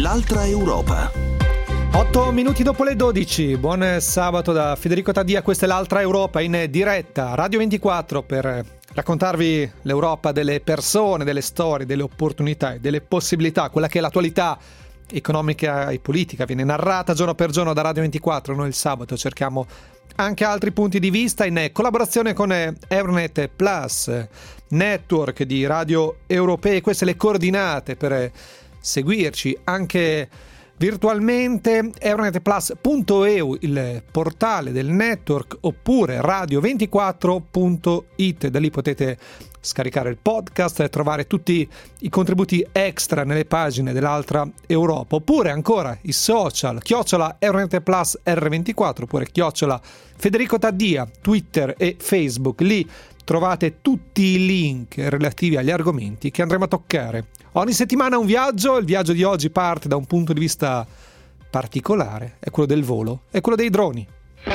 L'altra Europa. 8 minuti dopo le 12, buon sabato da Federico Taddia, questa è l'Altra Europa in diretta Radio 24 per raccontarvi l'Europa delle persone, delle storie, delle opportunità e delle possibilità, quella che è l'attualità economica e politica, viene narrata giorno per giorno da Radio 24, noi il sabato cerchiamo anche altri punti di vista in collaborazione con Euronet Plus, network di radio europee, queste le coordinate per seguirci anche virtualmente, euronetplus.eu il portale del network, oppure radio24.it, da lì potete scaricare il podcast e trovare tutti i contributi extra nelle pagine dell'Altra Europa, oppure ancora i social @euronetplus R24, oppure Federico Taddia, Twitter e Facebook, lì trovate tutti i link relativi agli argomenti che andremo a toccare. Ogni settimana un viaggio, il viaggio di oggi parte da un punto di vista particolare, è quello del volo, è quello dei droni.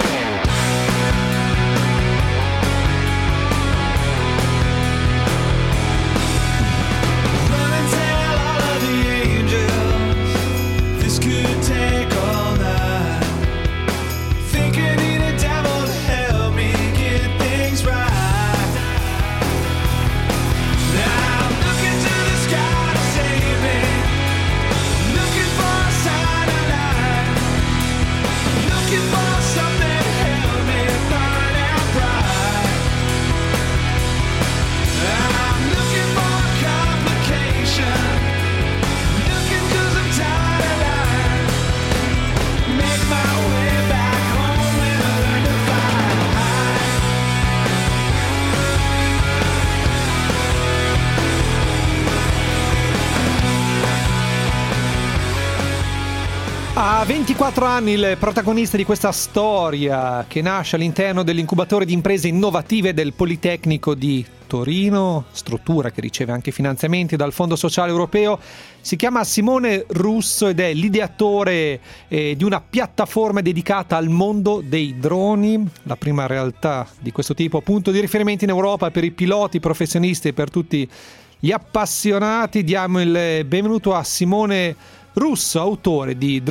A 24 anni il protagonista di questa storia che nasce all'interno dell'incubatore di imprese innovative del Politecnico di Torino, struttura che riceve anche finanziamenti dal Fondo Sociale Europeo, si chiama Simone Russo ed è l'ideatore di una piattaforma dedicata al mondo dei droni, la prima realtà di questo tipo, punto di riferimento in Europa per i piloti professionisti e per tutti gli appassionati. Diamo il benvenuto a Simone Russo, autore di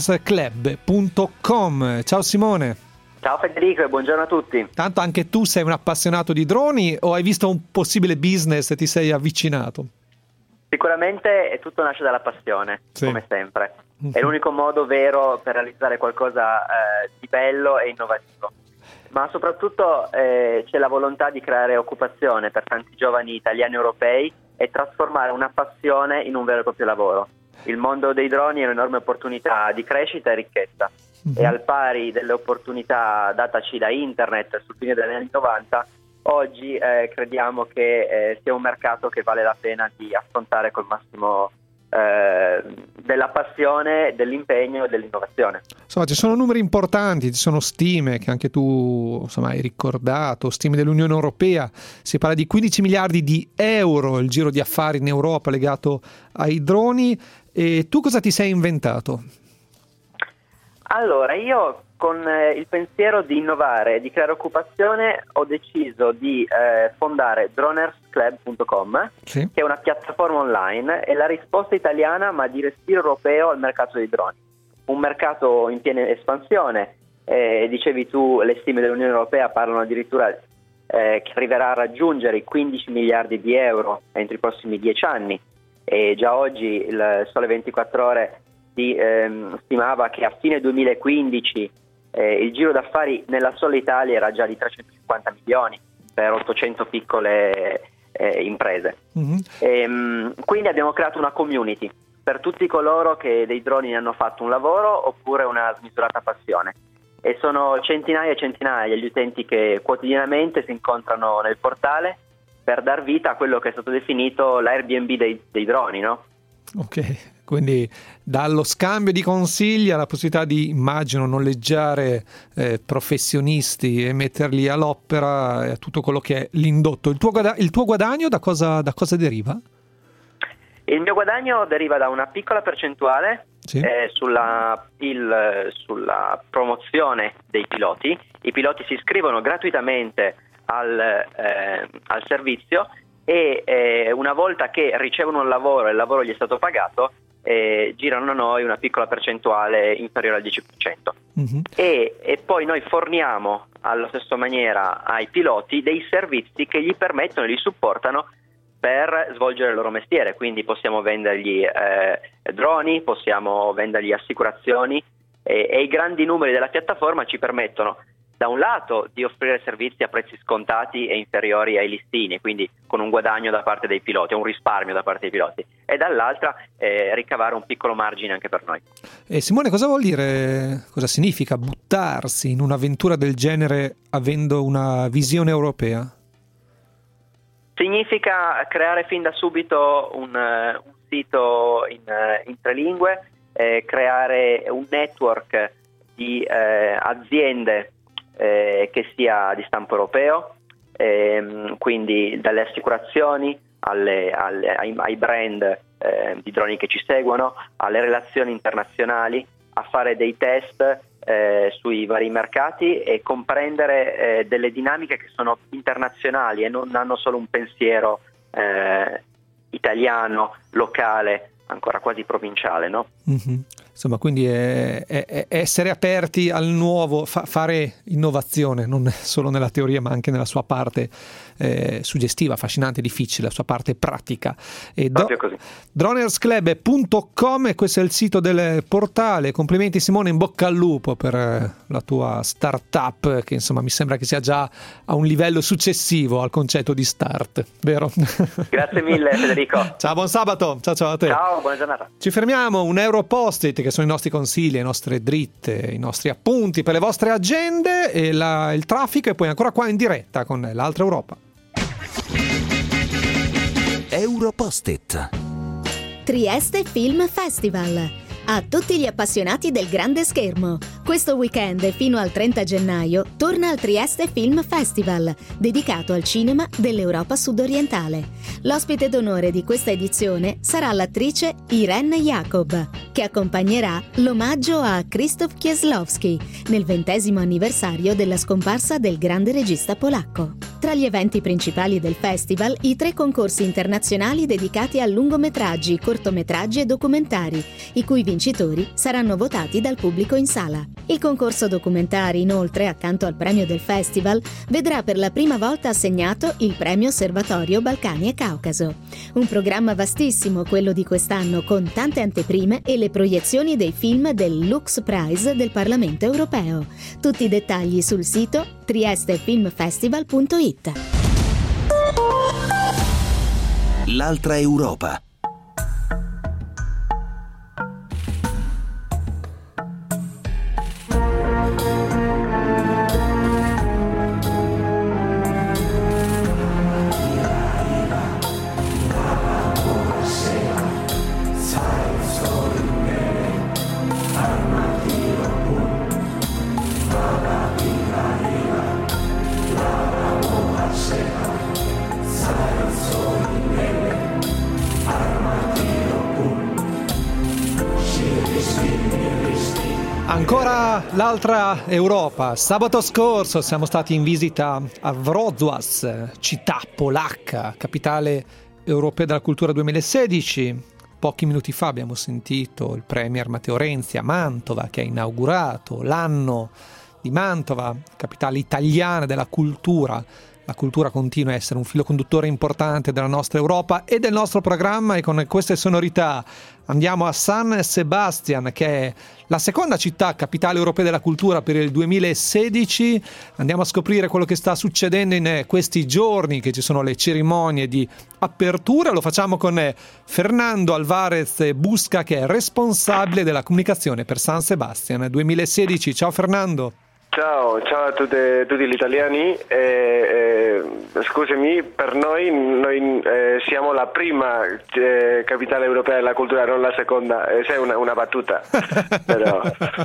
dronersclub.com. Ciao Simone. Ciao Federico e buongiorno a tutti. Tanto anche tu sei un appassionato di droni o hai visto un possibile business e ti sei avvicinato? Sicuramente tutto nasce dalla passione, sì, come sempre. È l'unico modo vero per realizzare qualcosa di bello e innovativo. Ma soprattutto c'è la volontà di creare occupazione per tanti giovani italiani e europei e trasformare una passione in un vero e proprio lavoro. Il mondo dei droni è un'enorme opportunità di crescita e ricchezza e al pari delle opportunità dataci da internet sul fine degli anni 90, oggi crediamo che sia un mercato che vale la pena di affrontare col massimo della passione, dell'impegno e dell'innovazione. Insomma, ci sono numeri importanti, ci sono stime che anche tu hai ricordato, stime dell'Unione Europea, si parla di 15 miliardi di euro il giro di affari in Europa legato ai droni. E tu cosa ti sei inventato? Allora, io con il pensiero di innovare e di creare occupazione ho deciso di fondare dronersclub.com, sì, che è una piattaforma online, è la risposta italiana ma di respiro europeo al mercato dei droni. Un mercato in piena espansione, dicevi tu, le stime dell'Unione Europea parlano addirittura che arriverà a raggiungere i 15 miliardi di euro entro i prossimi 10 anni. E già oggi il Sole 24 Ore stimava che a fine 2015 il giro d'affari nella sola Italia era già di 350 milioni per 800 piccole imprese. Quindi abbiamo creato una community per tutti coloro che dei droni ne hanno fatto un lavoro oppure una smisurata passione, e sono centinaia e centinaia gli utenti che quotidianamente si incontrano nel portale per dar vita a quello che è stato definito l'Airbnb dei droni, no? Ok, quindi dallo scambio di consigli alla possibilità di, immagino, noleggiare professionisti e metterli all'opera, tutto quello che è l'indotto. Il tuo guadagno da cosa deriva? Il mio guadagno deriva da una piccola percentuale, sì, sulla promozione dei piloti. I piloti si iscrivono gratuitamente al servizio e una volta che ricevono un lavoro e il lavoro gli è stato pagato, girano a noi una piccola percentuale inferiore al 10%. Mm-hmm. E poi noi forniamo alla stessa maniera ai piloti dei servizi che gli permettono e li supportano per svolgere il loro mestiere, quindi possiamo vendergli droni, possiamo vendergli assicurazioni, e i grandi numeri della piattaforma ci permettono da un lato di offrire servizi a prezzi scontati e inferiori ai listini, quindi con un guadagno da parte dei piloti, un risparmio da parte dei piloti, e dall'altra ricavare un piccolo margine anche per noi. E Simone, cosa vuol dire, cosa significa buttarsi in un'avventura del genere avendo una visione europea? Significa creare fin da subito un sito in 3 lingue, creare un network di aziende che sia di stampo europeo, quindi dalle assicurazioni ai brand di droni che ci seguono, alle relazioni internazionali, a fare dei test sui vari mercati e comprendere delle dinamiche che sono internazionali e non hanno solo un pensiero italiano, locale, ancora quasi provinciale, no? Mm-hmm. Insomma, quindi è essere aperti al nuovo, fare innovazione, non solo nella teoria ma anche nella sua parte suggestiva, affascinante, difficile, la sua parte pratica. Proprio così. Dronersclub.com, e questo è il sito del portale. Complimenti Simone, in bocca al lupo per la tua startup, che insomma mi sembra che sia già a un livello successivo al concetto di start, vero? Grazie mille Federico. Ciao, buon sabato. Ciao a te. Ciao, buona giornata. Ci fermiamo, un euro post-it, che sono i nostri consigli, le nostre dritte, i nostri appunti per le vostre agende, e il traffico, e poi ancora qua in diretta con l'Altra Europa. Europost-it. Trieste Film Festival. A tutti gli appassionati del grande schermo, questo weekend e fino al 30 gennaio torna al Trieste Film Festival, dedicato al cinema dell'Europa sudorientale. L'ospite d'onore di questa edizione sarà l'attrice Irene Jacob, che accompagnerà l'omaggio a Krzysztof Kieslowski nel 20° anniversario della scomparsa del grande regista polacco. Tra gli eventi principali del festival, i 3 concorsi internazionali dedicati a lungometraggi, cortometraggi e documentari, i cui vincitori saranno votati dal pubblico in sala. Il concorso documentari, inoltre, accanto al premio del festival, vedrà per la prima volta assegnato il premio Osservatorio Balcani e Caucaso. Un programma vastissimo quello di quest'anno, con tante anteprime e le proiezioni dei film del Lux Prize del Parlamento europeo. Tutti i dettagli sul sito triestefilmfestival.it. L'Altra Europa. Ancora l'Altra Europa. Sabato scorso siamo stati in visita a Wrocław, città polacca, capitale europea della cultura 2016. Pochi minuti fa abbiamo sentito il premier Matteo Renzi a Mantova, che ha inaugurato l'anno di Mantova, capitale italiana della cultura. La cultura continua a essere un filo conduttore importante della nostra Europa e del nostro programma, e con queste sonorità andiamo a San Sebastian, che è la seconda città capitale europea della cultura per il 2016. Andiamo a scoprire quello che sta succedendo in questi giorni, che ci sono le cerimonie di apertura. Lo facciamo con Fernando Alvarez Busca, che è responsabile della comunicazione per San Sebastian 2016. Ciao Fernando. Ciao a tutti gli italiani. Scusami, per noi siamo la prima capitale europea della cultura, non la seconda. È una battuta. Però,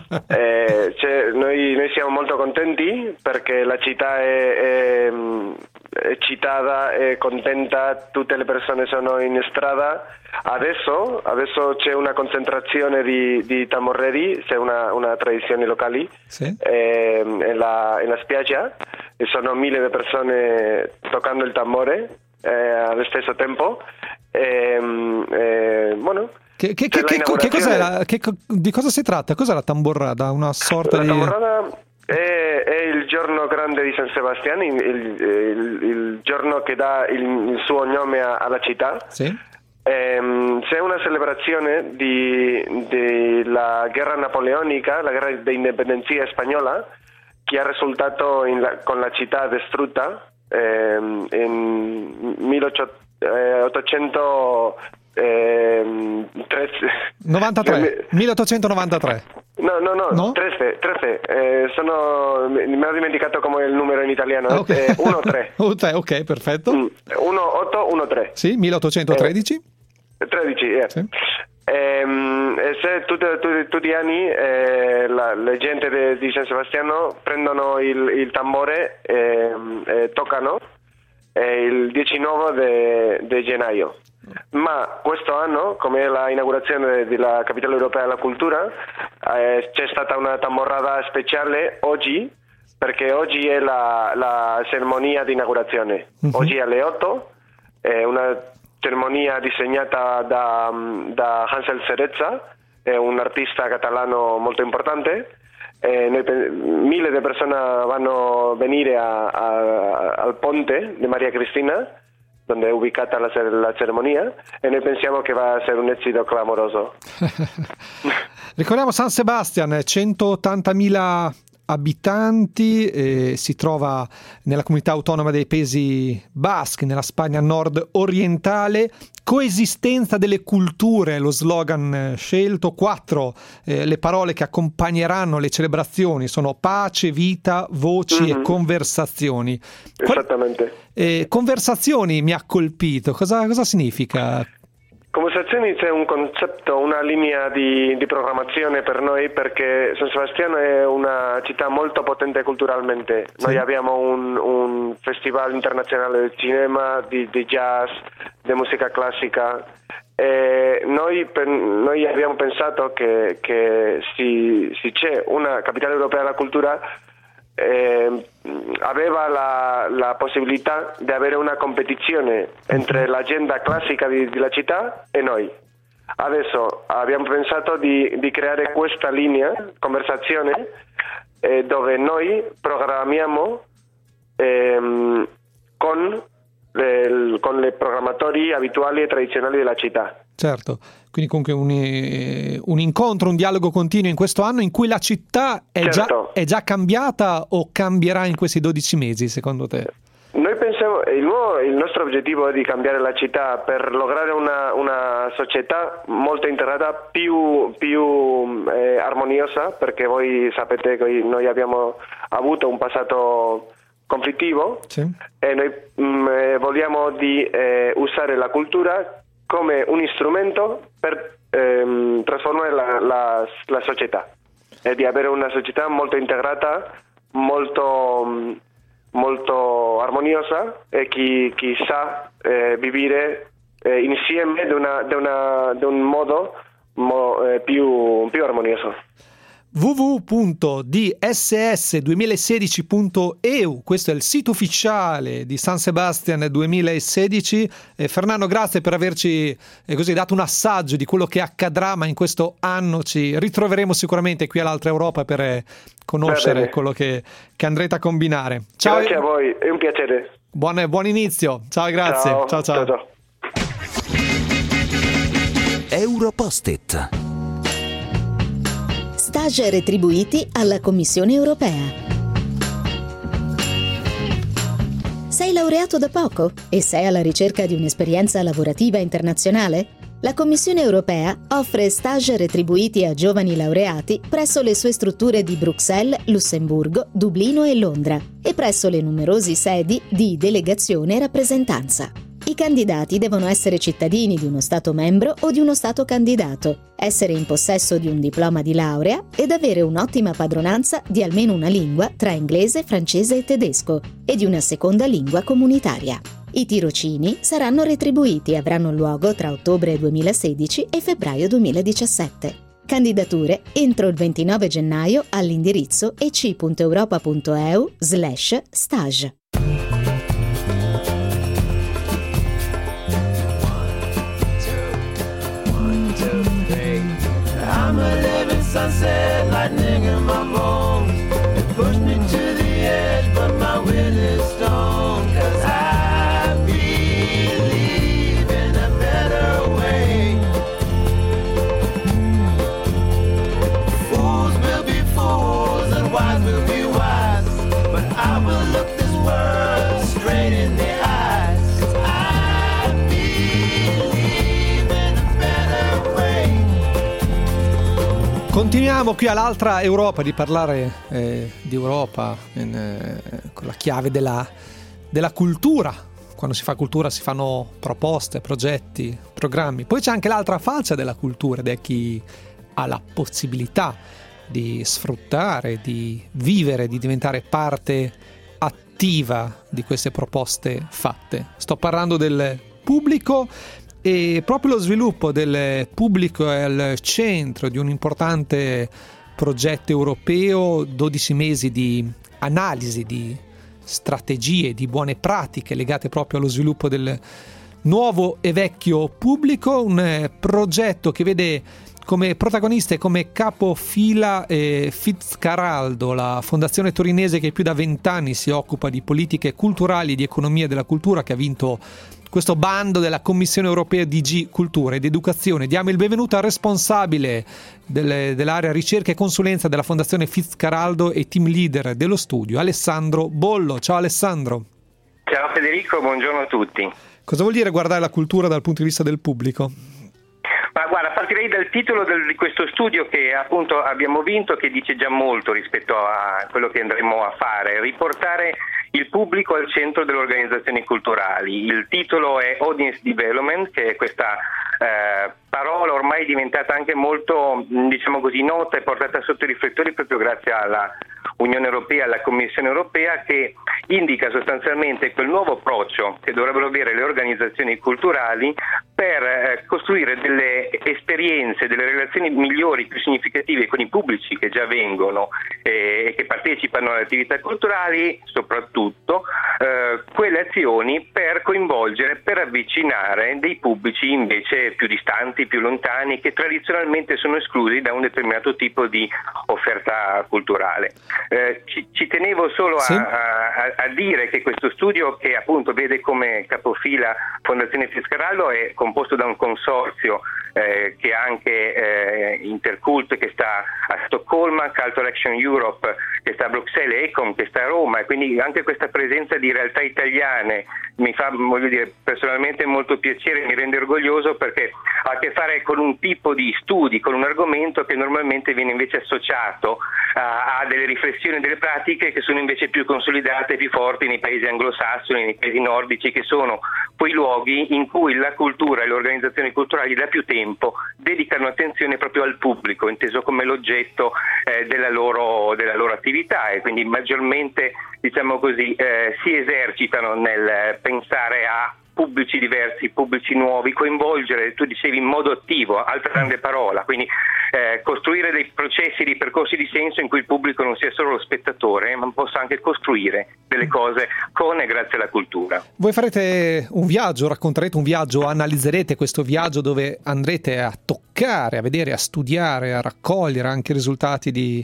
noi siamo molto contenti perché la città è eccitata, è contenta, tutte le persone sono in strada. Adesso c'è una concentrazione di tamborelli, c'è una tradizione locale, sì. Nella spiaggia, e sono 1000 persone toccando il tambore allo stesso tempo. Bueno, di cosa si tratta? Cos'è la tamborrada? Una sorta la tamborrada è il giorno grande di San Sebastiano, il giorno che dà il suo nome alla città. Sì. C'è una celebrazione della guerra napoleonica, la guerra di indipendenza spagnola, che ha risultato con la città distrutta in 1893. No? 13. Mi ho dimenticato come è il numero in italiano. Okay. 1-3. Ok, perfetto. 1-8-1-3. Sì, 1813. 13, Sì. Se tutti gli anni la gente di San Sebastiano prendono il tambore e toccano il 19 di gennaio. Ma questo anno, come è l'inaugurazione della Capitale Europea della Cultura, c'è stata una tamborrada speciale oggi, perché oggi è la cerimonia di inaugurazione. Uh-huh. Oggi alle 8 è una cerimonia disegnata da Hansel Cerezza, è un artista catalano molto importante. Mille di persone vanno a venire al ponte di Maria Cristina, dove è ubicata la cerimonia, e noi pensiamo che va a essere un esito clamoroso. Ricordiamo San Sebastian, 180.000 abitanti, si trova nella comunità autonoma dei Paesi Baschi, nella Spagna nord-orientale. Coesistenza delle culture, lo slogan scelto. 4 le parole che accompagneranno le celebrazioni sono pace, vita, voci e conversazioni. Esattamente. Conversazioni mi ha colpito. Cosa significa? Conversazioni c'è un concetto, una linea di programmazione per noi, perché San Sebastiano è una città molto potente culturalmente. Sì. Noi abbiamo un festival internazionale del cinema, di jazz, di musica classica. Noi abbiamo pensato che se c'è una capitale europea della cultura, aveva la possibilità di avere una competizione entre l'agenda classica della città e noi. Adesso abbiamo pensato di creare questa linea, conversazione, dove noi programmiamo con le programmatori abituali e tradizionali della città. Certo, quindi comunque un incontro, un dialogo continuo in questo anno in cui la città è già cambiata o cambierà in questi 12 mesi, secondo te? Noi pensiamo, il nostro obiettivo è di cambiare la città per lograre una società molto integrata, più armoniosa, perché voi sapete che noi abbiamo avuto un passato conflittivo. Sì. E noi vogliamo usare la cultura come un strumento per trasformare la società, e di avere una società molto integrata, molto armoniosa, e chi sa vivere insieme di un modo più armonioso. www.dss2016.eu, questo è il sito ufficiale di San Sebastian 2016. Fernando, grazie per averci così dato un assaggio di quello che accadrà, ma in questo anno ci ritroveremo sicuramente qui all'Altra Europa per conoscere quello che andrete a combinare. Ciao. Grazie a voi, è un piacere. Buon inizio, ciao e grazie. Ciao. Europost-it. Stage retribuiti alla Commissione europea. Sei laureato da poco e sei alla ricerca di un'esperienza lavorativa internazionale? La Commissione europea offre stage retribuiti a giovani laureati presso le sue strutture di Bruxelles, Lussemburgo, Dublino e Londra, e presso le numerosi sedi di delegazione e rappresentanza. I candidati devono essere cittadini di uno Stato membro o di uno Stato candidato, essere in possesso di un diploma di laurea ed avere un'ottima padronanza di almeno una lingua tra inglese, francese e tedesco e di una seconda lingua comunitaria. I tirocini saranno retribuiti e avranno luogo tra ottobre 2016 e febbraio 2017. Candidature entro il 29 gennaio all'indirizzo ec.europa.eu/stage. day. I'm a living sunset, lightning in my bones. It pushed me to the edge, but my will is stone. 'Cause I believe in a better way. Fools will be fools and wise will be wise, but I will look this world straight in the eyes. 'Cause I believe in a better way. Continuiamo qui all'altra Europa di parlare di Europa con la chiave della cultura. Quando si fa cultura si fanno proposte, progetti, programmi. Poi c'è anche l'altra faccia della cultura, ed è chi ha la possibilità di sfruttare, di vivere, di diventare parte attiva di queste proposte fatte. Sto parlando del pubblico, e proprio lo sviluppo del pubblico è al centro di un importante progetto europeo, 12 mesi di analisi, di strategie, di buone pratiche legate proprio allo sviluppo del nuovo e vecchio pubblico, un progetto che vede come protagonista e come capofila Fitzcarraldo, la fondazione torinese che più da 20 anni si occupa di politiche culturali e di economia della cultura, che ha vinto questo bando della Commissione Europea DG Cultura ed Educazione. Diamo il benvenuto al responsabile dell'area ricerca e consulenza della Fondazione Fitzcarraldo e team leader dello studio, Alessandro Bollo. Ciao Alessandro. Ciao Federico, buongiorno a tutti. Cosa vuol dire guardare la cultura dal punto di vista del pubblico? Ma guarda, partirei dal titolo di questo studio che appunto abbiamo vinto, che dice già molto rispetto a quello che andremo a fare: riportare il pubblico al centro delle organizzazioni culturali. Il titolo è Audience Development, che è questa parola ormai diventata anche molto, diciamo così, nota e portata sotto i riflettori proprio grazie alla Unione Europea, alla Commissione Europea, che indica sostanzialmente quel nuovo approccio che dovrebbero avere le organizzazioni culturali per costruire delle esperienze, delle relazioni migliori, più significative con i pubblici che già vengono e che partecipano alle attività culturali, soprattutto quelle azioni per coinvolgere, per avvicinare dei pubblici invece più distanti, più lontani, che tradizionalmente sono esclusi da un determinato tipo di offerta culturale. Ci tenevo solo a dire che questo studio, che appunto vede come capofila Fondazione Fitzcarraldo, è composto da un consorzio che è anche Intercult, che sta a Stoccolma, Cultural Action Europe che sta a Bruxelles, Ecom che sta a Roma, e quindi anche questa presenza di realtà italiane mi fa, voglio dire, personalmente molto piacere, mi rende orgoglioso, perché ha a che fare con un tipo di studi, con un argomento che normalmente viene invece associato a delle riflessioni, delle pratiche che sono invece più consolidate, più forti nei paesi anglosassoni, nei paesi nordici, che sono quei luoghi in cui la cultura e le organizzazioni culturali da più tempo dedicano attenzione proprio al pubblico, inteso come l'oggetto della loro attività, e quindi maggiormente, diciamo così, si esercitano nel pensare a pubblici diversi, pubblici nuovi, coinvolgere, tu dicevi, in modo attivo, altra grande parola, quindi costruire dei processi, dei percorsi di senso in cui il pubblico non sia solo lo spettatore, ma possa anche costruire delle cose con e grazie alla cultura. Voi farete un viaggio, racconterete un viaggio, analizzerete questo viaggio dove andrete a toccare, a vedere, a studiare, a raccogliere anche i risultati di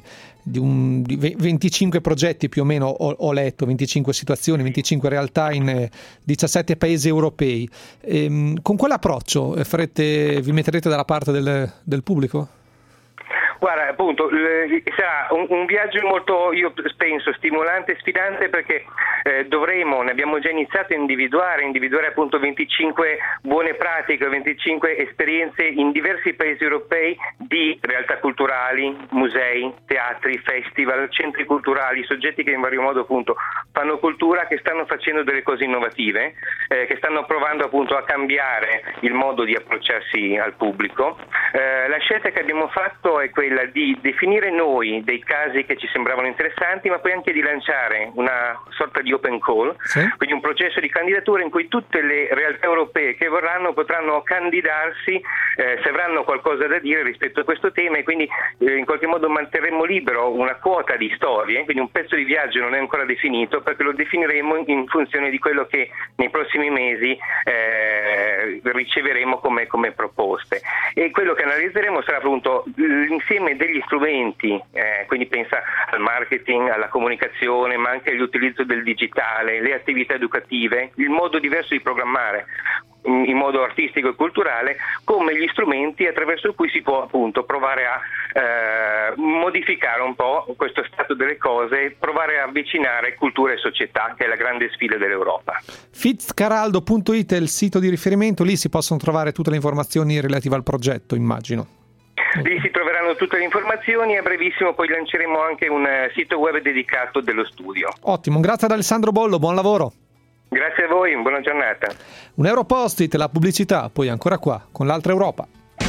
25 progetti più o meno, ho letto, 25 situazioni, 25 realtà in 17 paesi europei. Con quale approccio vi metterete dalla parte del pubblico? Guarda, appunto, sarà un viaggio molto, io penso, stimolante e sfidante, perché ne abbiamo già iniziato a individuare appunto 25 buone pratiche, 25 esperienze in diversi paesi europei di realtà culturali, musei, teatri, festival, centri culturali, soggetti che in vario modo appunto fanno cultura, che stanno facendo delle cose innovative, che stanno provando appunto a cambiare il modo di approcciarsi al pubblico. La scelta che abbiamo fatto è quella di definire noi dei casi che ci sembravano interessanti, ma poi anche di lanciare una sorta di open call, quindi un processo di candidatura in cui tutte le realtà europee che vorranno potranno candidarsi se avranno qualcosa da dire rispetto a questo tema, e quindi in qualche modo manterremo libero una quota di storie, quindi un pezzo di viaggio non è ancora definito, perché lo definiremo in funzione di quello che nei prossimi mesi riceveremo come proposte. E quello che analizzeremo sarà appunto l'insieme degli strumenti, quindi pensa al marketing, alla comunicazione, ma anche all'utilizzo del digitale, le attività educative, il modo diverso di programmare in modo artistico e culturale, come gli strumenti attraverso cui si può appunto provare a modificare un po' questo stato delle cose, provare a avvicinare cultura e società, che è la grande sfida dell'Europa. Fitzcarraldo.it è il sito di riferimento, lì si possono trovare tutte le informazioni relative al progetto, immagino. Lì si troveranno tutte le informazioni e a brevissimo poi lanceremo anche un sito web dedicato dello studio. Ottimo, grazie ad Alessandro Bollo, buon lavoro. Grazie a voi, buona giornata. Un Europost-it, la pubblicità, poi ancora qua con l'altra Europa.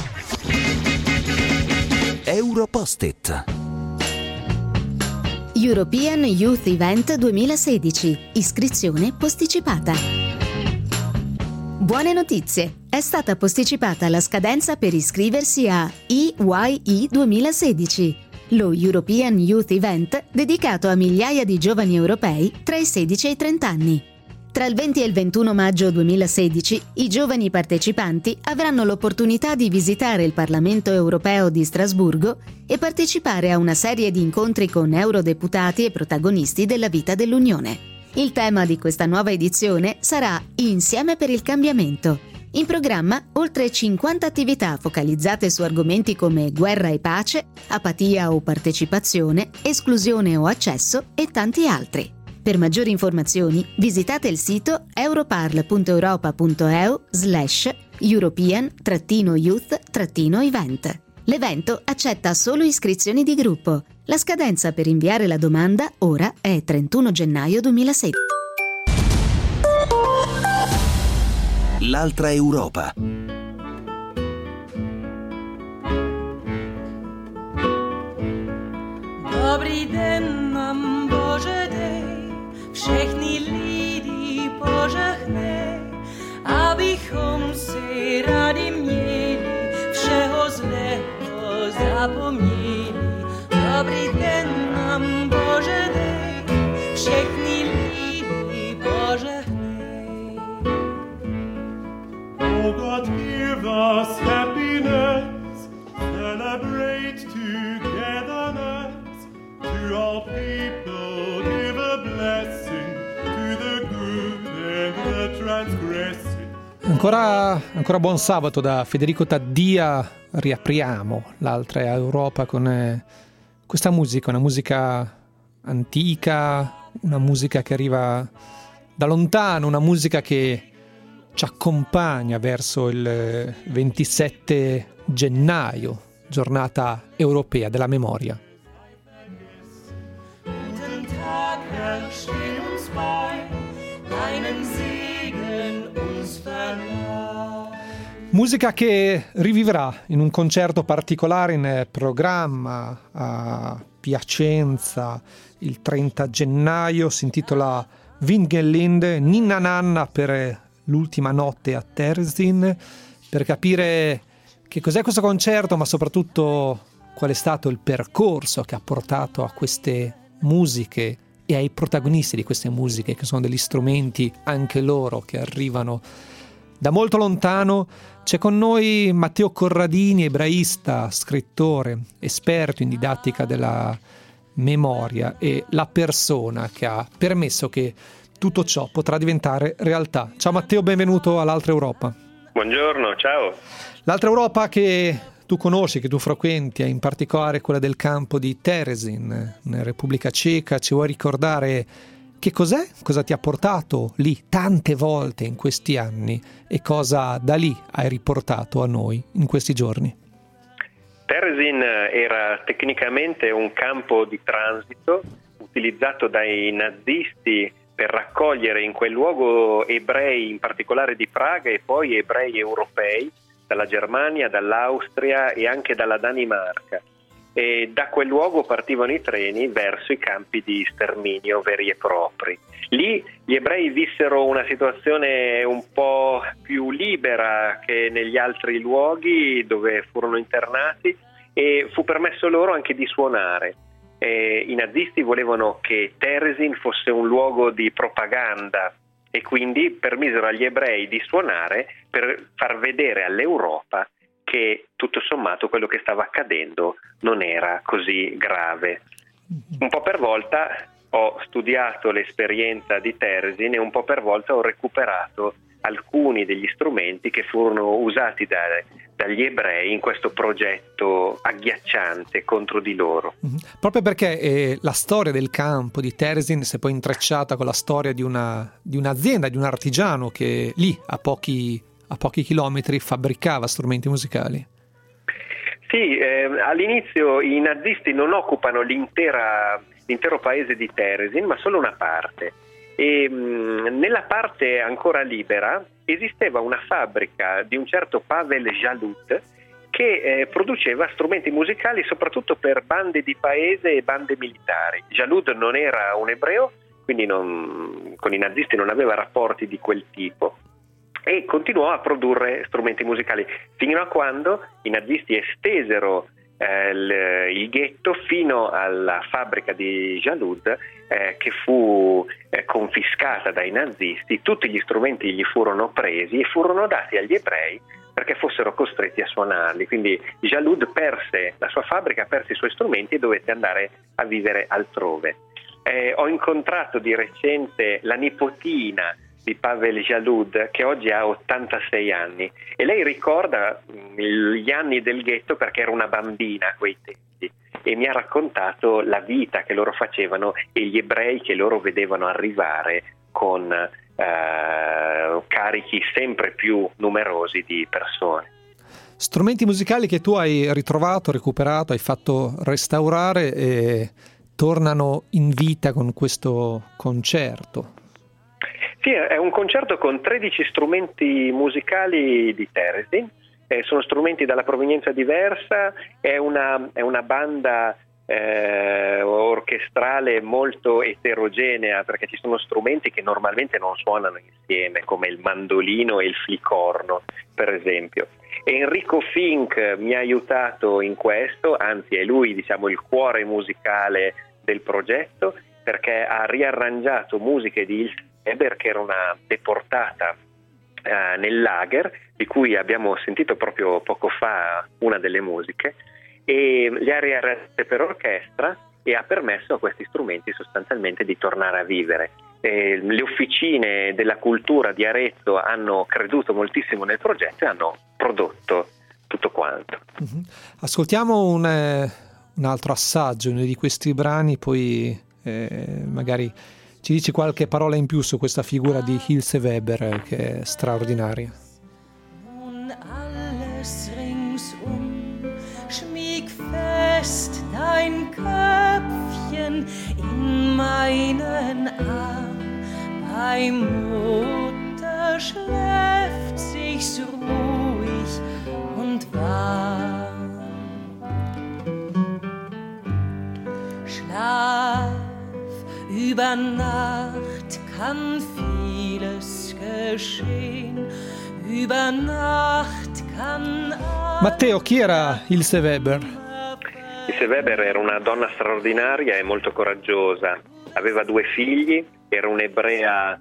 Europost-it. European Youth Event 2016. Iscrizione posticipata. Buone notizie! È stata posticipata la scadenza per iscriversi a EYE 2016, lo European Youth Event dedicato a migliaia di giovani europei tra i 16 e i 30 anni. Tra il 20 e il 21 maggio 2016, i giovani partecipanti avranno l'opportunità di visitare il Parlamento europeo di Strasburgo e partecipare a una serie di incontri con eurodeputati e protagonisti della vita dell'Unione. Il tema di questa nuova edizione sarà Insieme per il cambiamento. In programma oltre 50 attività focalizzate su argomenti come guerra e pace, apatia o partecipazione, esclusione o accesso e tanti altri. Per maggiori informazioni visitate il sito europarl.europa.eu/European-Youth-Event. L'evento accetta solo iscrizioni di gruppo. La scadenza per inviare la domanda ora è 31 gennaio 2016. L'altra Europa. Dobrý den nám Bože dej, všechny lidi požehnej, abychom si rady měli, všeho zlého zapomněli. Dobrý den nám Bože dej, všechny lidi požehnej. Oh God, give us happiness, celebrate togetherness, to all people give a blessing, to the good and the transgressing. Ancora buon sabato da Federico Taddia. Riapriamo l'altra Europa con questa musica, una musica antica, una musica che arriva da lontano, una musica che ci accompagna verso il 27 gennaio, giornata europea della memoria. Guten Tag, Herr, steh uns bei, deinen Segen uns verleih. Musica che rivivrà in un concerto particolare in programma a Piacenza il 30 gennaio, si intitola Vingelinde, Ninna Nanna per l'ultima notte a Terezin, per capire che cos'è questo concerto, ma soprattutto qual è stato il percorso che ha portato a queste musiche e ai protagonisti di queste musiche, che sono degli strumenti anche loro che arrivano da molto lontano. C'è con noi Matteo Corradini, ebraista, scrittore, esperto in didattica della memoria e la persona che ha permesso che tutto ciò potrà diventare realtà. Ciao Matteo, benvenuto all'altra Europa. Buongiorno, ciao. L'altra Europa che tu conosci, che tu frequenti, è in particolare quella del campo di Terezin, in Repubblica Ceca. Ci vuoi ricordare che cos'è? Cosa ti ha portato lì tante volte in questi anni e cosa da lì hai riportato a noi in questi giorni? Terezin era tecnicamente un campo di transito utilizzato dai nazisti per raccogliere in quel luogo ebrei, in particolare di Praga, e poi ebrei europei dalla Germania, dall'Austria e anche dalla Danimarca. E da quel luogo partivano i treni verso i campi di sterminio veri e propri. Lì gli ebrei vissero una situazione un po' più libera che negli altri luoghi dove furono internati, e fu permesso loro anche di suonare. I nazisti volevano che Terezin fosse un luogo di propaganda e quindi permisero agli ebrei di suonare per far vedere all'Europa che tutto sommato quello che stava accadendo non era così grave. Un po' per volta ho studiato l'esperienza di Terezin e un po' per volta ho recuperato alcuni degli strumenti che furono usati dagli ebrei in questo progetto agghiacciante contro di loro. Proprio perché la storia del campo di Terezin si è poi intrecciata con la storia di un'azienda, di un artigiano che lì a pochi chilometri fabbricava strumenti musicali. Sì, all'inizio i nazisti non occupano l'intero paese di Terezin, ma solo una parte. E nella parte ancora libera esisteva una fabbrica di un certo Pavel Jalud che produceva strumenti musicali soprattutto per bande di paese e bande militari. Jalud non era un ebreo, quindi con i nazisti non aveva rapporti di quel tipo, e continuò a produrre strumenti musicali fino a quando i nazisti estesero il ghetto fino alla fabbrica di Jalud, che fu confiscata dai nazisti. Tutti gli strumenti gli furono presi e furono dati agli ebrei perché fossero costretti a suonarli. Quindi Jalud perse la sua fabbrica, perse i suoi strumenti e dovette andare a vivere altrove. Ho incontrato di recente la nipotina di Pavel Jalud, che oggi ha 86 anni, e lei ricorda gli anni del ghetto perché era una bambina a quei tempi, e mi ha raccontato la vita che loro facevano e gli ebrei che loro vedevano arrivare con carichi sempre più numerosi di persone. Strumenti musicali che tu hai ritrovato, recuperato, hai fatto restaurare e tornano in vita con questo concerto. Sì, è un concerto con 13 strumenti musicali di Terezin, sono strumenti dalla provenienza diversa, è una banda orchestrale molto eterogenea, perché ci sono strumenti che normalmente non suonano insieme, come il mandolino e il flicorno, per esempio. Enrico Fink mi ha aiutato in questo, anzi è lui, diciamo, il cuore musicale del progetto, perché ha riarrangiato musiche di Ilse Weber, che era una deportata nel lager, di cui abbiamo sentito proprio poco fa una delle musiche, e le ha riarrangiate per orchestra e ha permesso a questi strumenti sostanzialmente di tornare a vivere. Le officine della cultura di Arezzo hanno creduto moltissimo nel progetto e hanno prodotto tutto quanto. Ascoltiamo un altro assaggio di questi brani, poi magari ci dici qualche parola in più su questa figura di Ilse Weber, che è straordinaria. Nun alles ringsum, schmieg fest dein Köpfchen in meinen Arm. Bei Mutter schläft sich's ruhig und warm. Schlaf, über Nacht kann vieles geschehen. Über Nacht kann Matteo, chi era Ilse Weber? Ilse Weber era una donna straordinaria e molto coraggiosa. Aveva 2 figli, era un'ebrea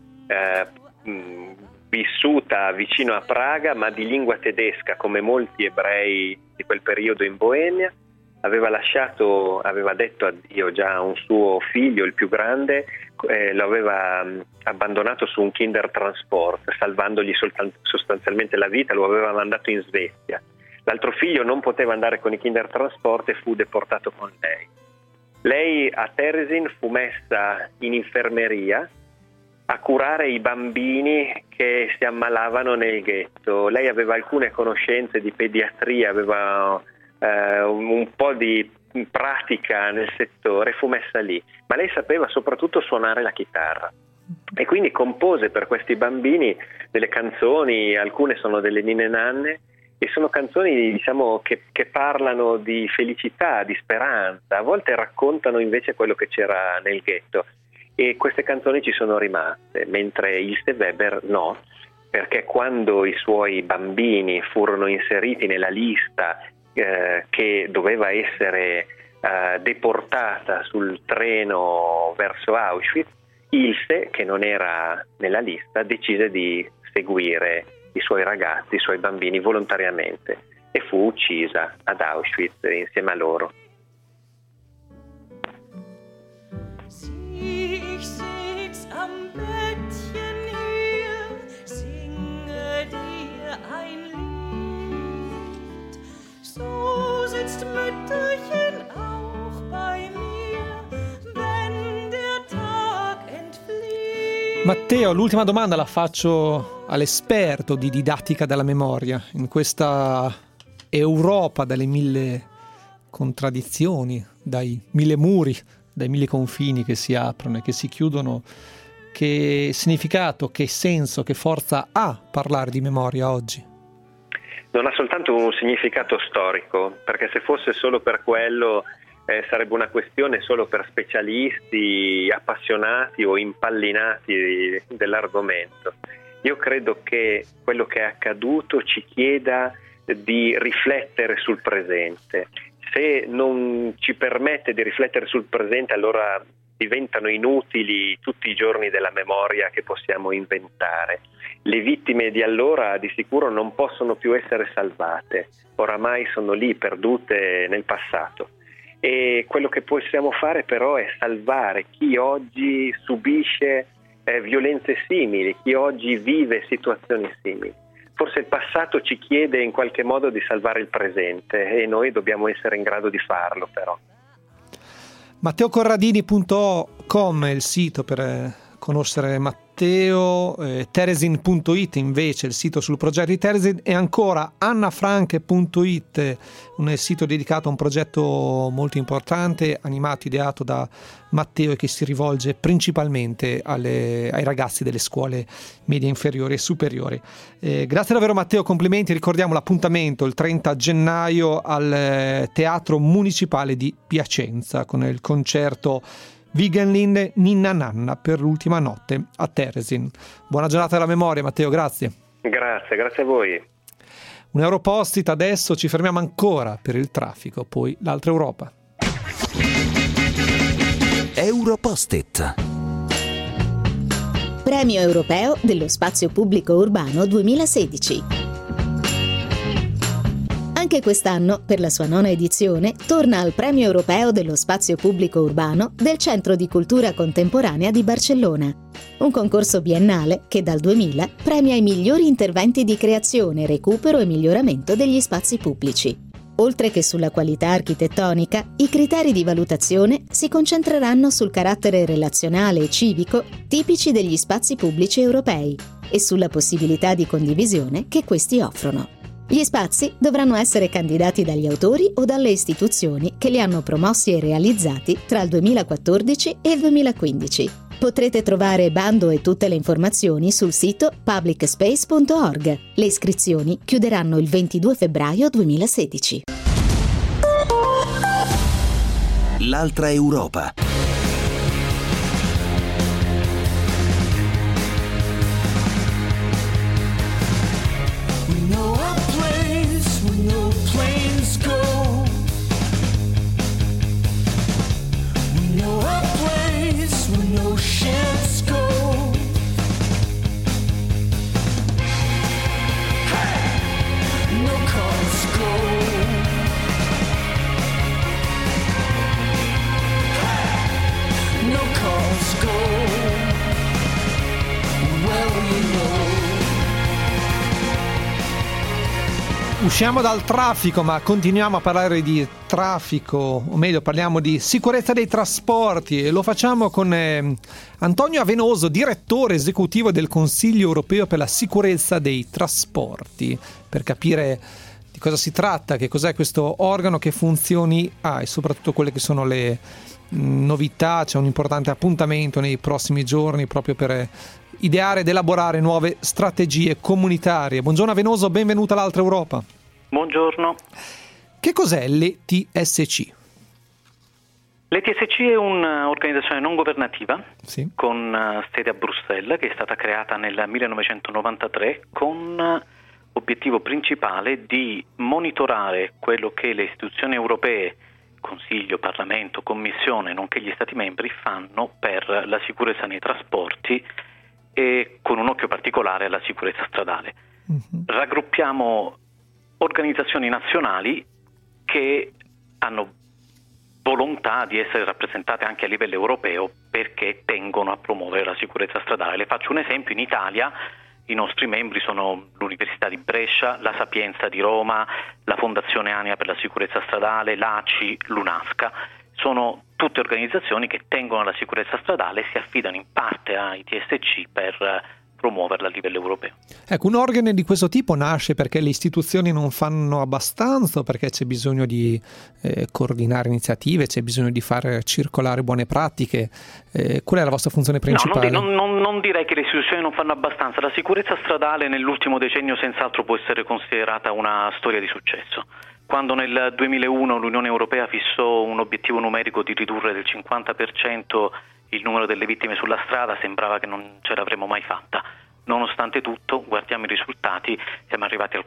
vissuta vicino a Praga, ma di lingua tedesca, come molti ebrei di quel periodo in Boemia. Aveva detto addio già a un suo figlio, il più grande, lo aveva abbandonato su un Kindertransport, salvandogli sostanzialmente la vita, lo aveva mandato in Svezia. L'altro figlio non poteva andare con i Kindertransport e fu deportato con lei. Lei a Terezin fu messa in infermeria a curare i bambini che si ammalavano nel ghetto. Lei aveva alcune conoscenze di pediatria, aveva un po' di pratica nel settore, fu messa lì, ma lei sapeva soprattutto suonare la chitarra e quindi compose per questi bambini delle canzoni, alcune sono delle ninne nanne e sono canzoni, diciamo, che parlano di felicità, di speranza, a volte raccontano invece quello che c'era nel ghetto, e queste canzoni ci sono rimaste, mentre Ilse Weber no, perché quando i suoi bambini furono inseriti nella lista che doveva essere deportata sul treno verso Auschwitz, Ilse, che non era nella lista, decise di seguire i suoi ragazzi, i suoi bambini volontariamente, e fu uccisa ad Auschwitz insieme a loro. Ich sitz am Bettchen hier, singe dir ein Lied. So sitzt Mütterchen auch bei mir, wenn der Tag entflieht. Matteo, l'ultima domanda la faccio all'esperto di didattica della memoria. In questa Europa dalle 1000 contraddizioni, dai 1000 muri, dai 1000 confini che si aprono e che si chiudono, che significato, che senso, che forza ha parlare di memoria oggi? Non ha soltanto un significato storico, perché se fosse solo per quello sarebbe una questione solo per specialisti appassionati o impallinati dell'argomento. Io credo che quello che è accaduto ci chieda di riflettere sul presente. Se non ci permette di riflettere sul presente, allora diventano inutili tutti i giorni della memoria che possiamo inventare. Le vittime di allora di sicuro non possono più essere salvate, oramai sono lì perdute nel passato. E quello che possiamo fare però è salvare chi oggi subisce violenze simili, chi oggi vive situazioni simili. Forse il passato ci chiede in qualche modo di salvare il presente e noi dobbiamo essere in grado di farlo però. MatteoCorradini.com è il sito per conoscere Matteo, Theresin.it invece il sito sul progetto di Theresin, e ancora annafranche.it, un sito dedicato a un progetto molto importante, animato, ideato da Matteo e che si rivolge principalmente ai ragazzi delle scuole medie inferiori e superiori. Grazie davvero Matteo, complimenti, ricordiamo l'appuntamento il 30 gennaio al Teatro Municipale di Piacenza con il concerto Wiegenlied Ninna Nanna per l'ultima notte a Theresin. Buona giornata della memoria Matteo, grazie. Grazie a voi. Un Europost-it adesso, ci fermiamo ancora per il traffico, poi l'altra Europa. Europost-it. Premio europeo dello spazio pubblico urbano 2016. Anche quest'anno, per la sua 9ª edizione, torna al Premio europeo dello spazio pubblico urbano del Centro di Cultura Contemporanea di Barcellona. Un concorso biennale che dal 2000 premia i migliori interventi di creazione, recupero e miglioramento degli spazi pubblici. Oltre che sulla qualità architettonica, i criteri di valutazione si concentreranno sul carattere relazionale e civico tipici degli spazi pubblici europei e sulla possibilità di condivisione che questi offrono. Gli spazi dovranno essere candidati dagli autori o dalle istituzioni che li hanno promossi e realizzati tra il 2014 e il 2015. Potrete trovare bando e tutte le informazioni sul sito publicspace.org. Le iscrizioni chiuderanno il 22 febbraio 2016. L'altra Europa. Usciamo dal traffico, ma continuiamo a parlare di traffico, o meglio parliamo di sicurezza dei trasporti, e lo facciamo con Antonio Avenoso, direttore esecutivo del Consiglio europeo per la sicurezza dei trasporti, per capire di cosa si tratta, che cos'è questo organo, che funzioni ha e soprattutto quelle che sono le novità. C'è un importante appuntamento nei prossimi giorni proprio per ideare ed elaborare nuove strategie comunitarie. Buongiorno Avenoso, benvenuta all'altra Europa. Buongiorno. Che cos'è l'ETSC? L'ETSC è un'organizzazione non governativa, sì, con sede a Bruxelles, che è stata creata nel 1993 con obiettivo principale di monitorare quello che le istituzioni europee, Consiglio, Parlamento, Commissione, nonché gli Stati membri fanno per la sicurezza nei trasporti e con un occhio particolare alla sicurezza stradale. Raggruppiamo organizzazioni nazionali che hanno volontà di essere rappresentate anche a livello europeo perché tengono a promuovere la sicurezza stradale. Le faccio un esempio: in Italia i nostri membri sono l'Università di Brescia, la Sapienza di Roma, la Fondazione Ania per la sicurezza stradale, l'ACI, l'UNASCA. Sono tutte organizzazioni che tengono alla sicurezza stradale e si affidano in parte ai TSC per promuoverla a livello europeo. Ecco, un organo di questo tipo nasce perché le istituzioni non fanno abbastanza, perché c'è bisogno di coordinare iniziative, c'è bisogno di far circolare buone pratiche. Qual è la vostra funzione principale? No, non direi che le istituzioni non fanno abbastanza. La sicurezza stradale nell'ultimo decennio senz'altro può essere considerata una storia di successo. Quando nel 2001 l'Unione Europea fissò un obiettivo numerico di ridurre del 50% il numero delle vittime sulla strada, sembrava che non ce l'avremmo mai fatta. Nonostante tutto, guardiamo i risultati, siamo arrivati al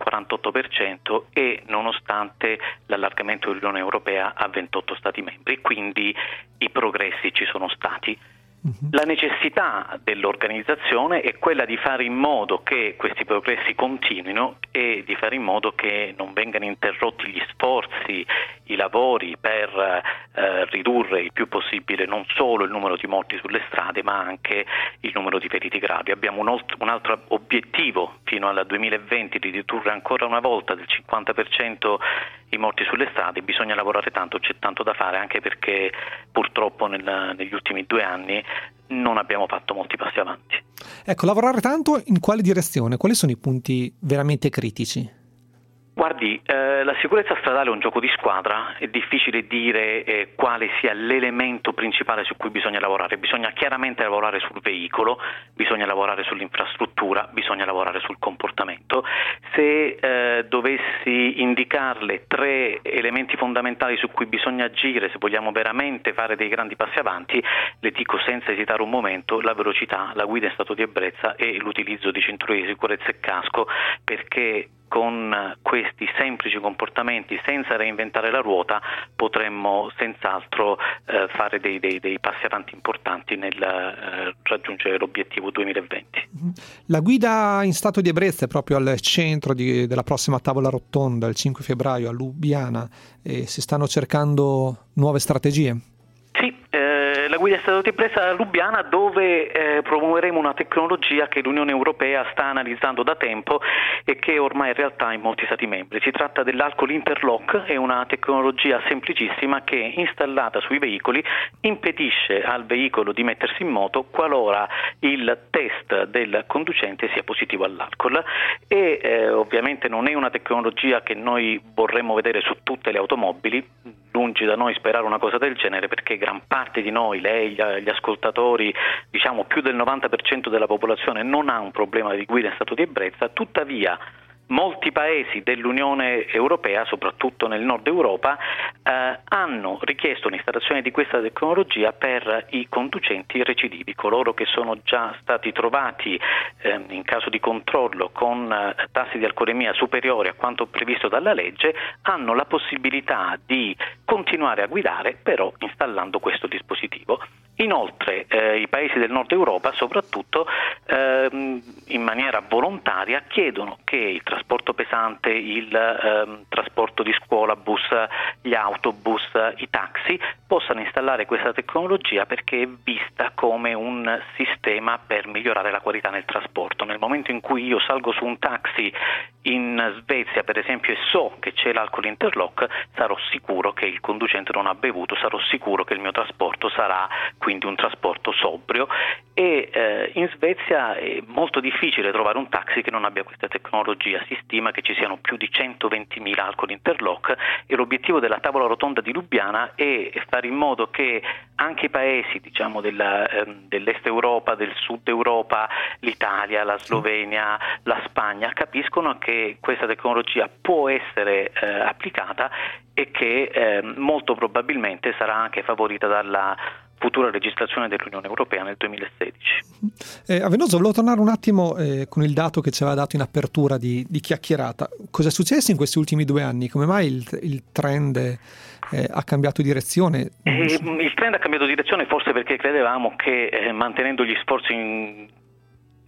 48% e nonostante l'allargamento dell'Unione Europea a 28 Stati membri, quindi i progressi ci sono stati. La necessità dell'organizzazione è quella di fare in modo che questi progressi continuino e di fare in modo che non vengano interrotti gli sforzi, i lavori per ridurre il più possibile non solo il numero di morti sulle strade ma anche il numero di feriti gravi. Abbiamo un altro obiettivo fino al 2020 di ridurre ancora una volta del 50% i morti sulle strade. Bisogna lavorare tanto, c'è tanto da fare, anche perché purtroppo negli ultimi 2 anni non abbiamo fatto molti passi avanti. Ecco, lavorare tanto in quale direzione? Quali sono i punti veramente critici? Guardi, la sicurezza stradale è un gioco di squadra, è difficile dire quale sia l'elemento principale su cui bisogna lavorare. Bisogna chiaramente lavorare sul veicolo, bisogna lavorare sull'infrastruttura, bisogna lavorare sul comportamento. Se dovessi indicarle 3 elementi fondamentali su cui bisogna agire se vogliamo veramente fare dei grandi passi avanti, le dico senza esitare un momento: la velocità, la guida in stato di ebbrezza e l'utilizzo di cinturoni di sicurezza e casco, perché con questi semplici comportamenti, senza reinventare la ruota, potremmo senz'altro fare dei passi avanti importanti nel raggiungere l'obiettivo 2020. La guida in stato di ebbrezza è proprio al centro della prossima tavola rotonda il 5 febbraio a Lubiana, e si stanno cercando nuove strategie. Sì, la guida in stato di ebbrezza a Lubiana, dove promuoveremo una tecnologia che l'Unione Europea sta analizzando da tempo e che ormai è realtà in molti Stati membri. Si tratta dell'alcol interlock, è una tecnologia semplicissima che, installata sui veicoli, impedisce al veicolo di mettersi in moto qualora il test del conducente sia positivo all'alcol. E ovviamente non è una tecnologia che noi vorremmo vedere su tutte le automobili. Lungi da noi sperare una cosa del genere, perché gran parte di noi, lei, gli ascoltatori, diciamo più del 90% della popolazione non ha un problema di guida in stato di ebbrezza. Tuttavia molti paesi dell'Unione Europea, soprattutto nel nord Europa, hanno richiesto l'installazione di questa tecnologia per i conducenti recidivi, coloro che sono già stati trovati in caso di controllo con tassi di alcolemia superiori a quanto previsto dalla legge, hanno la possibilità di continuare a guidare, però installando questo dispositivo. Inoltre i paesi del nord Europa, soprattutto in maniera volontaria, chiedono che il trasporto pesante, il trasporto di scuola, bus, gli autobus, i taxi possano installare questa tecnologia, perché è vista come un sistema per migliorare la qualità nel trasporto. Nel momento in cui io salgo su un taxi in Svezia, per esempio, e so che c'è l'alcol interlock, sarò sicuro che il conducente non ha bevuto, sarò sicuro che il mio trasporto sarà quindi un trasporto sobrio. E in Svezia è molto difficile trovare un taxi che non abbia questa tecnologia. Si stima che ci siano più di 120.000 alcol interlock, e l'obiettivo della tavola rotonda di Lubiana è fare in modo che anche i paesi, diciamo, dell'est Europa, del sud Europa, l'Italia, la Slovenia, la Spagna, capiscono che questa tecnologia può essere applicata e che molto probabilmente sarà anche favorita dalla futura legislazione dell'Unione Europea nel 2016. A Venosa, volevo tornare un attimo con il dato che ci aveva dato in apertura di chiacchierata. Cosa è successo in questi ultimi 2 anni? Come mai il trend ha cambiato direzione? Il trend ha cambiato direzione forse perché credevamo che mantenendo gli sforzi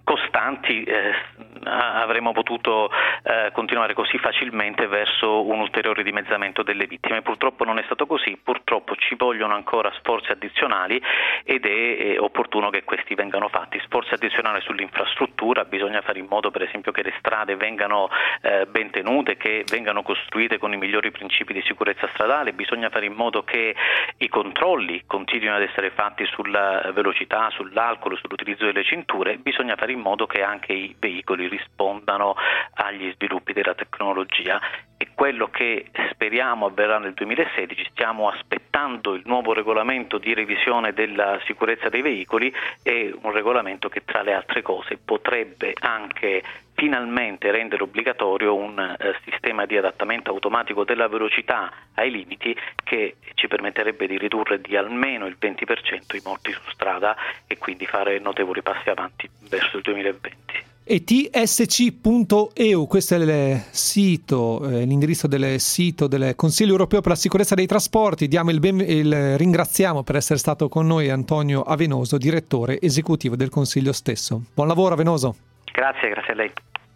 costanti, avremmo potuto continuare così facilmente verso un ulteriore dimezzamento delle vittime. Purtroppo non è stato così, purtroppo ci vogliono ancora sforzi addizionali ed è opportuno che questi vengano fatti. Sforzi addizionali sull'infrastruttura, bisogna fare in modo per esempio che le strade vengano ben tenute, che vengano costruite con i migliori principi di sicurezza stradale, bisogna fare in modo che i controlli continuino ad essere fatti sulla velocità, sull'alcol, sull'utilizzo delle cinture, bisogna fare in modo che anche i veicoli rispondano agli sviluppi della tecnologia. E quello che speriamo avverrà nel 2016, stiamo aspettando il nuovo regolamento di revisione della sicurezza dei veicoli, è un regolamento che tra le altre cose potrebbe anche finalmente rendere obbligatorio un sistema di adattamento automatico della velocità ai limiti che ci permetterebbe di ridurre di almeno il 20% i morti su strada e quindi fare notevoli passi avanti verso il 2020. ETSC.eu, questo è il sito, l'indirizzo del sito del Consiglio Europeo per la Sicurezza dei Trasporti. Ringraziamo per essere stato con noi Antonio Avenoso, direttore esecutivo del Consiglio stesso. Buon lavoro Avenoso. Grazie a lei.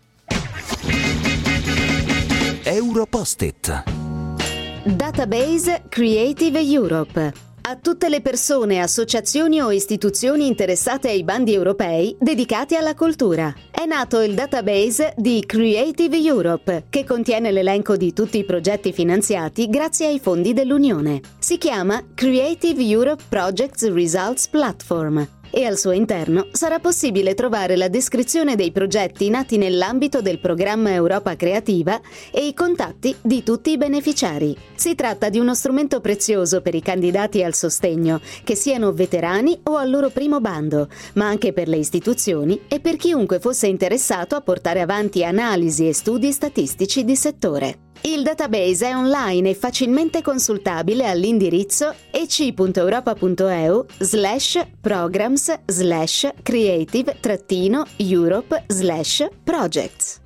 Europost-it. Database Creative Europe. A tutte le persone, associazioni o istituzioni interessate ai bandi europei dedicati alla cultura. È nato il database di Creative Europe, che contiene l'elenco di tutti i progetti finanziati grazie ai fondi dell'Unione. Si chiama Creative Europe Projects Results Platform e al suo interno sarà possibile trovare la descrizione dei progetti nati nell'ambito del programma Europa Creativa e i contatti di tutti i beneficiari. Si tratta di uno strumento prezioso per i candidati al sostegno, che siano veterani o al loro primo bando, ma anche per le istituzioni e per chiunque fosse interessato a portare avanti analisi e studi statistici di settore. Il database è online e facilmente consultabile all'indirizzo ec.europa.eu/programs/creative-europe/projects.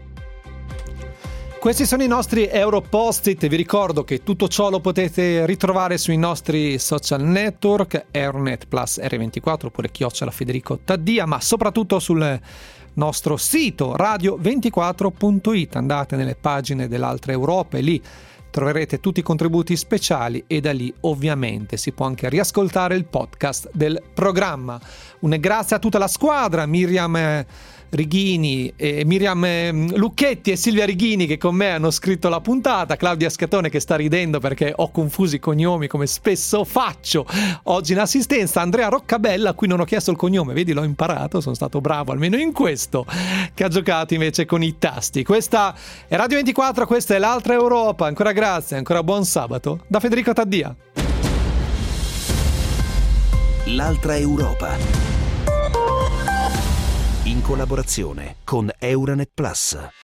Questi sono i nostri Europost-it. Vi ricordo che tutto ciò lo potete ritrovare sui nostri social network, Euronet Plus R24 oppure @ Taddia, ma soprattutto sul nostro sito radio24.it. Andate nelle pagine dell'Altra Europa e lì troverete tutti i contributi speciali e da lì ovviamente si può anche riascoltare il podcast del programma. Un grazie a tutta la squadra, Miriam Righini e Miriam Lucchetti e Silvia Righini che con me hanno scritto la puntata, Claudia Scatone che sta ridendo perché ho confuso i cognomi come spesso faccio oggi in assistenza, Andrea Roccabella a cui non ho chiesto il cognome, vedi l'ho imparato, sono stato bravo almeno in questo, che ha giocato invece con i tasti. Questa è Radio 24, questa è l'Altra Europa, ancora grazie, ancora buon sabato da Federico Taddia. L'Altra Europa, in collaborazione con Euronet Plus.